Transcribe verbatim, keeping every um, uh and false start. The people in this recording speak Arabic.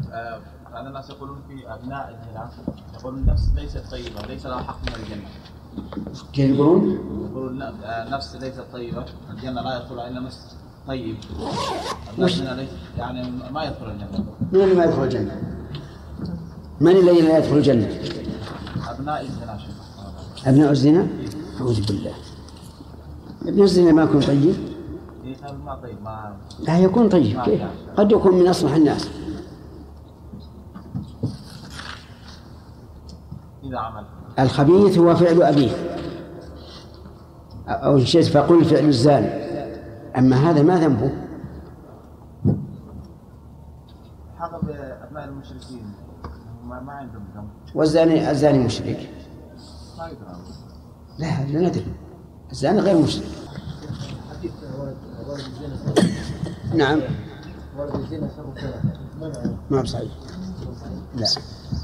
بعض الناس يقولون في أبناء الزنا يقولون النفس ليست طيبة ليس لها حق من الجنة. كيف يقولون؟ يقولون النفس ليست طيبة الجنة لا يدخلها إلا نفس طيب. مش يعني ما يدخل الجنة. من اللي ما يدخل الجنة؟ من الذي لا يدخل الجنة؟ أبناء الزنا. أبناء الزنا؟ أعوذ بالله. ابن الزنا ما يكون طيب؟ ما طيب ما لا يكون طيب كيف؟ قد يكون من أصلح الناس إذا عمل. الخبيث هو فعل أبيه أو شيء فقل فعل الزاني، أما هذا ما ذنبه؟ حق بأبناء المشركين ما ما عندهم ذنب. والزاني الزاني مشرك؟ ما يدرى. لا لا ندري، الزاني غير مشرك. حديث ولد ولد الزنا. نعم. ولد الزنا سبب ما بصحيح. لا.